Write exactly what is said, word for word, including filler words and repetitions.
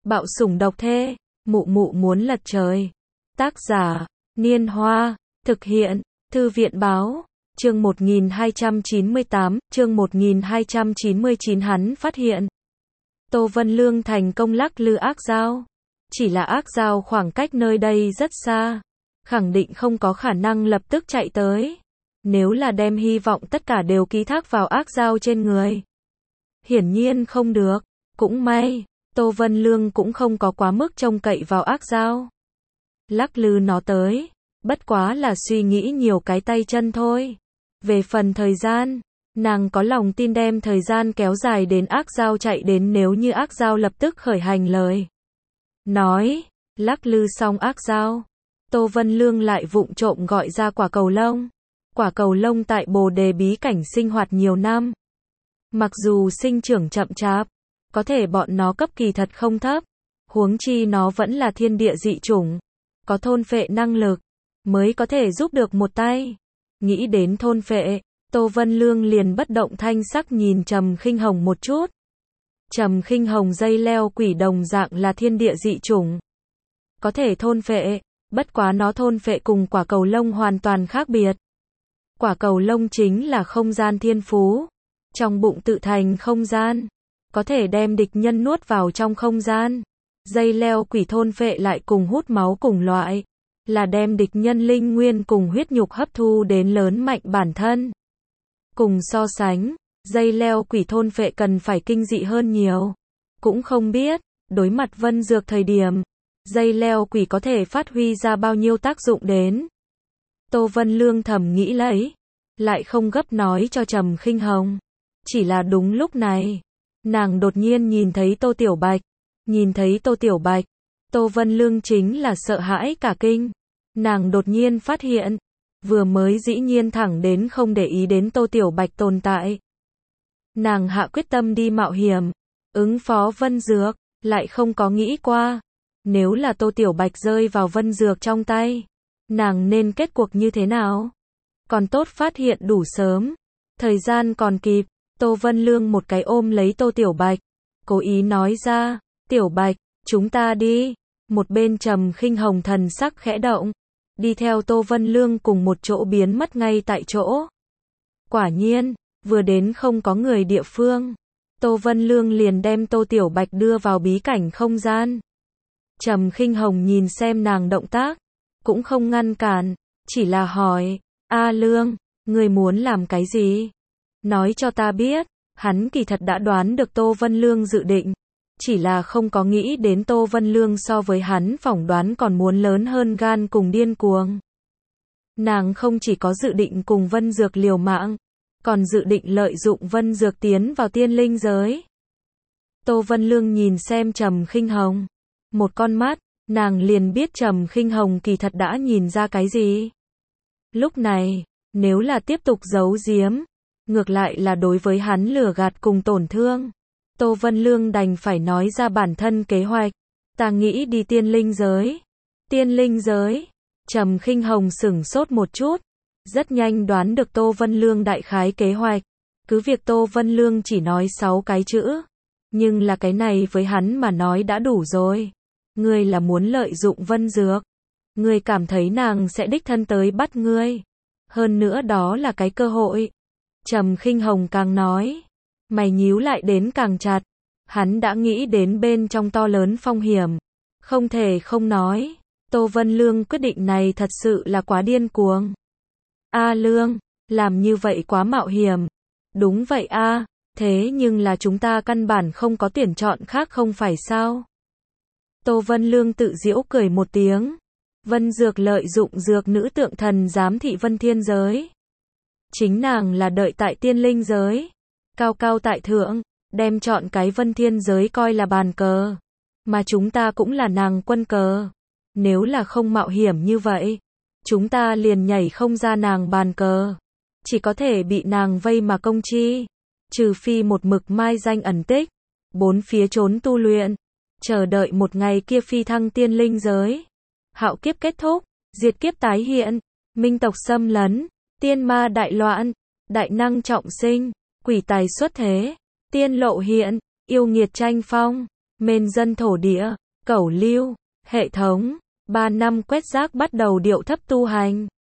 Bạo sủng độc thê, mụ mụ muốn lật trời. Tác giả, Niên Hoa, thực hiện, Thư viện báo, chương một nghìn hai trăm chín mươi tám, chương một nghìn hai trăm chín mươi chín hắn phát hiện. Tô Vân Lương thành công lắc lư ác dao. Chỉ là ác dao khoảng cách nơi đây rất xa, khẳng định không có khả năng lập tức chạy tới. Nếu là đem hy vọng tất cả đều ký thác vào ác dao trên người, hiển nhiên không được. Cũng may, Tô Vân Lương cũng không có quá mức trông cậy vào ác dao. Lắc lư nó tới, bất quá là suy nghĩ nhiều cái tay chân thôi. Về phần thời gian, nàng có lòng tin đem thời gian kéo dài đến ác dao chạy đến nếu như ác dao lập tức khởi hành lời nói. Lắc lư xong ác dao, Tô Vân Lương lại vụng trộm gọi ra quả cầu lông. Quả cầu lông tại Bồ Đề bí cảnh sinh hoạt nhiều năm. Mặc dù sinh trưởng chậm chạp, có thể bọn nó cấp kỳ thật không thấp. Huống chi nó vẫn là thiên địa dị chủng, có thôn phệ năng lực, mới có thể giúp được một tay. Nghĩ đến thôn phệ, Tô Vân Lương liền bất động thanh sắc nhìn Trầm Khinh Hồng một chút. Trầm Khinh Hồng dây leo quỷ đồng dạng là thiên địa dị chủng, có thể thôn phệ, bất quá nó thôn phệ cùng quả cầu lông hoàn toàn khác biệt. Quả cầu lông chính là không gian thiên phú, trong bụng tự thành không gian, có thể đem địch nhân nuốt vào trong không gian. Dây leo quỷ thôn phệ lại cùng hút máu cùng loại, là đem địch nhân linh nguyên cùng huyết nhục hấp thu đến lớn mạnh bản thân. Cùng so sánh, dây leo quỷ thôn phệ cần phải kinh dị hơn nhiều. Cũng không biết, đối mặt vân dược thời điểm, dây leo quỷ có thể phát huy ra bao nhiêu tác dụng đến. Tô Vân Lương thầm nghĩ lấy, lại không gấp nói cho Trầm Khinh Hồng. Chỉ là đúng lúc này, nàng đột nhiên nhìn thấy Tô Tiểu Bạch. Nhìn thấy Tô Tiểu Bạch, Tô Vân Lương chính là sợ hãi cả kinh. Nàng đột nhiên phát hiện, vừa mới dĩ nhiên thẳng đến không để ý đến Tô Tiểu Bạch tồn tại. Nàng hạ quyết tâm đi mạo hiểm, ứng phó vân dược, lại không có nghĩ qua, nếu là Tô Tiểu Bạch rơi vào vân dược trong tay, nàng nên kết cuộc như thế nào? Còn tốt phát hiện đủ sớm, thời gian còn kịp. Tô Vân Lương một cái ôm lấy Tô Tiểu Bạch, cố ý nói ra, Tiểu Bạch, chúng ta đi. Một bên Trầm Khinh Hồng thần sắc khẽ động, đi theo Tô Vân Lương cùng một chỗ biến mất ngay tại chỗ. Quả nhiên, vừa đến không có người địa phương, Tô Vân Lương liền đem Tô Tiểu Bạch đưa vào bí cảnh không gian. Trầm Khinh Hồng nhìn xem nàng động tác, cũng không ngăn cản, chỉ là hỏi, A Lương, ngươi muốn làm cái gì? Nói cho ta biết. Hắn kỳ thật đã đoán được Tô Vân Lương dự định, chỉ là không có nghĩ đến Tô Vân Lương so với hắn phỏng đoán còn muốn lớn hơn gan cùng điên cuồng. Nàng không chỉ có dự định cùng Vân Dược liều mạng, còn dự định lợi dụng Vân Dược tiến vào tiên linh giới. Tô Vân Lương nhìn xem Trầm Khinh Hồng, một con mắt, nàng liền biết Trầm Khinh Hồng kỳ thật đã nhìn ra cái gì. Lúc này, nếu là tiếp tục giấu giếm, ngược lại là đối với hắn lừa gạt cùng tổn thương. Tô Vân Lương đành phải nói ra bản thân kế hoạch. Ta nghĩ đi tiên linh giới. Tiên linh giới? Trầm Khinh Hồng sửng sốt một chút, rất nhanh đoán được Tô Vân Lương đại khái kế hoạch. Cứ việc Tô Vân Lương chỉ nói sáu cái chữ, nhưng là cái này với hắn mà nói đã đủ rồi. Ngươi là muốn lợi dụng Vân Dược. Ngươi cảm thấy nàng sẽ đích thân tới bắt ngươi. Hơn nữa đó là cái cơ hội. Trầm Khinh Hồng càng nói, mày nhíu lại đến càng chặt. Hắn đã nghĩ đến bên trong to lớn phong hiểm. Không thể không nói, Tô Vân Lương quyết định này thật sự là quá điên cuồng. A Lương, làm như vậy quá mạo hiểm. Đúng vậy a, thế nhưng là chúng ta căn bản không có tuyển chọn khác không phải sao? Tô Vân Lương tự giễu cười một tiếng. Vân Dược lợi dụng dược nữ tượng thần giám thị Vân Thiên giới. Chính nàng là đợi tại tiên linh giới, cao cao tại thượng, đem chọn cái Vân Thiên giới coi là bàn cờ, mà chúng ta cũng là nàng quân cờ. Nếu là không mạo hiểm như vậy, chúng ta liền nhảy không ra nàng bàn cờ, chỉ có thể bị nàng vây mà công chi. Trừ phi một mực mai danh ẩn tích, bốn phía trốn tu luyện, chờ đợi một ngày kia phi thăng tiên linh giới. Hạo kiếp kết thúc, diệt kiếp tái hiện, minh tộc xâm lấn, tiên ma đại loạn, đại năng trọng sinh, quỷ tài xuất thế, tiên lộ hiện, yêu nghiệt tranh phong. Mên dân thổ địa, cẩu lưu, hệ thống, ba năm quét rác bắt đầu điệu thấp tu hành.